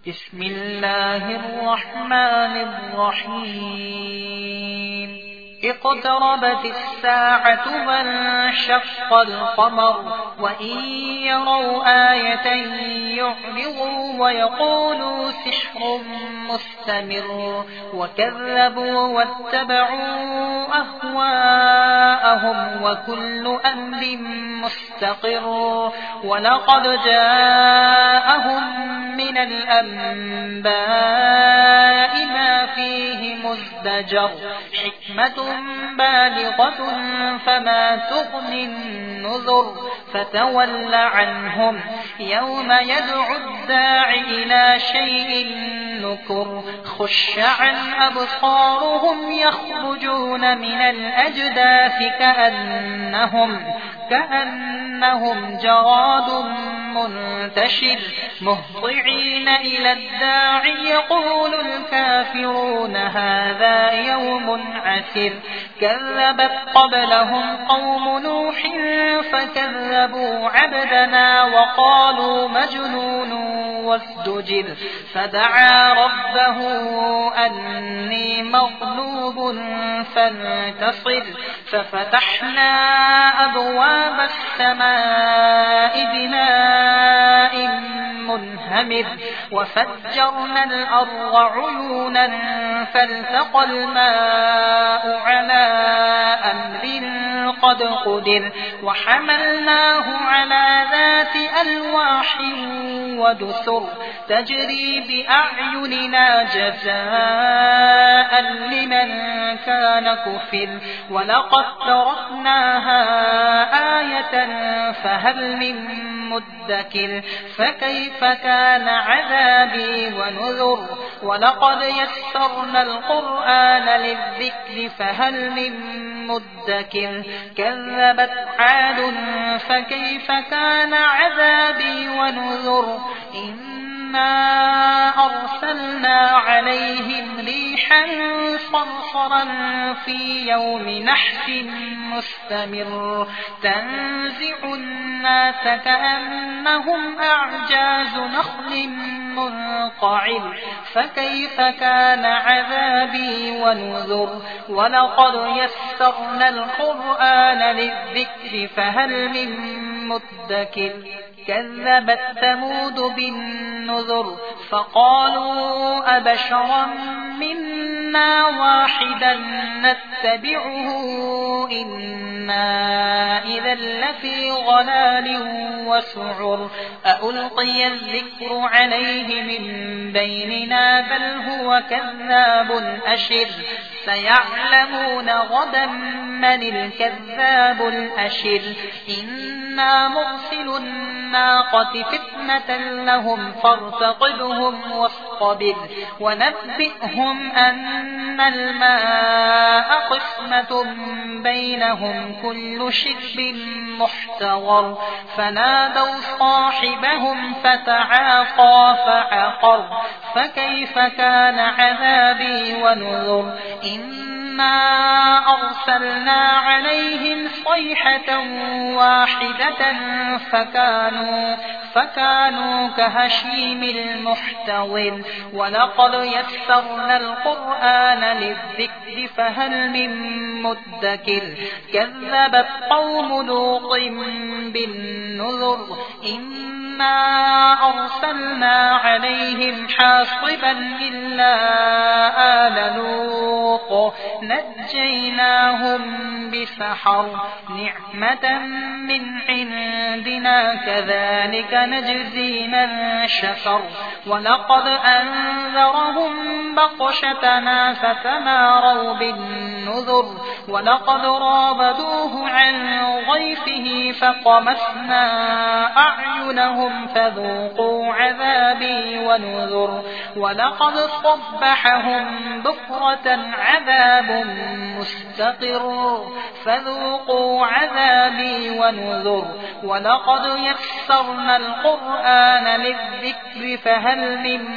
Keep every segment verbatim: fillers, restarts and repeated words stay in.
بسم الله الرحمن الرحيم اقتربت الساعة وانشق القمر وإن يروا آية يعرضوا ويقولوا سحر مستمر وكذبوا واتبعوا أهواءهم وكل أمر مستقر ولقد جاءهم من الأنباء ما فيه مزدجر حكمة بالغة فما تغني النذر فتول عنهم يوم يدعو الداع إلى شيء نكر خش عن أبصارهم يخرجون من الأجداث كأنهم كأنهم جراد منتشر مهطعين إلى الداع يقول الكافرون هذا يوم عسر كذبت قبلهم قوم نوح فكذبوا عبدنا وقالوا مجنون وازدجر فدعا ربه أني مغلوب فانتصر ففتحنا أبواب السماء بماء منهمر وفجرنا الأرض عيونا فالتقى الماء على أمر قد قدر وحملناه على ذات ألواح ودسر تجري بأعيننا جزاء لمن كان كفر ولقد تركناها آية فهل من مدكر فكيف كان عذابي ونذر ولقد يسرنا القرآن للذكر فهل من مدكر كذبت عاد فكيف كان عذابي ونذر إنا أرسلنا عليهم ريحا صرصرا في يوم نحس مستمر تنزع الناس كأنهم أعجاز نخل منقعر فكيف كان عذابي ونذر ولقد يسرنا القرآن للذكر فهل من مدكر كذبت ثمود بالنذر فقالوا أبشرا منا واحدا نتبعه إنا إذا لفي ضلال وسعر أألقي الذكر عليه من بيننا بل هو كذاب أشر سيعلمون غدا من الكذاب الأشر إنا مرسل الناقة فتنة لهم فارتقبهم واصطبر ونبئهم أن الماء قسمة بينهم كل شرب محتضر فنادوا صاحبهم فتعاطى فعقر فكيف كان عذابي ونذر إنا أرسلنا عليهم صيحة واحدة فكانوا فكانوا كهشيم المحتضر ولقد يسرنا القرآن للذكر فهل من مدكر كذبت قوم لوط بالنذر إنا أرسلنا عليهم حاصبا إلا آل لوط نجيناهم بسحر نعمة من عندنا كذلك نجزي من شكر ولقد أنذرهم بطشتنا فتماروا بالنذر ولقد رابدوه عن ضيفه فطمسنا أعينهم فذوقوا عذابي ونذر ولقد صبحهم بكرة عذاب مستقر فذوقوا عذابي ونذر ولقد يسرنا القرآن للذكر فهل من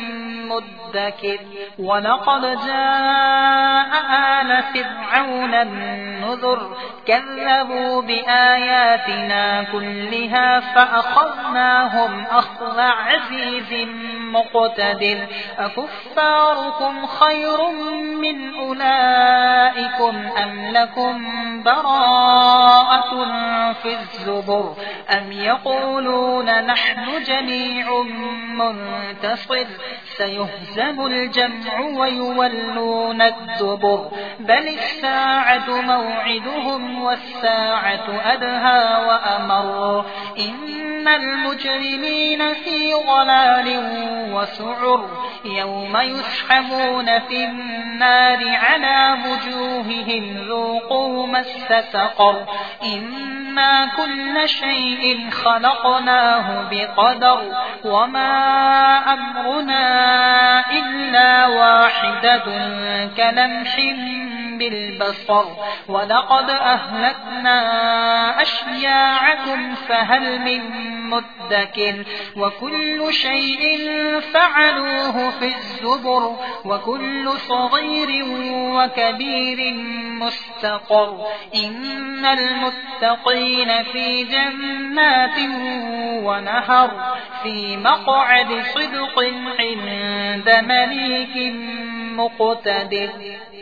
مدكر ولقد جاء آل فرعون النذر كذبوا بآياتنا كلها فأخذناهم أخذ عزيز مقتدر أكفاركم خير من أولئكم أم لكم براءة في الزبر أم يقولون نحن جميع منتصر سيهزم الجمع ويولون الدبر بل الساعة موعدهم والساعة أدهى وأمر إن المجرمين في ضلال وسعر يوم يسحبون في النار على وجوههم ذوقوا مس سقر إنا كل شيء خلقناه بقدر وما أمرنا إلا واحدة كلمح بالبصر ولقد أهلكنا أشياعكم فهل من مدكر وكل شيء فعلوه في الزبر وكل صغير وكبير مستقر إن المتقين في جنات ونهر في مقعد صدق عند مليك مقتدر.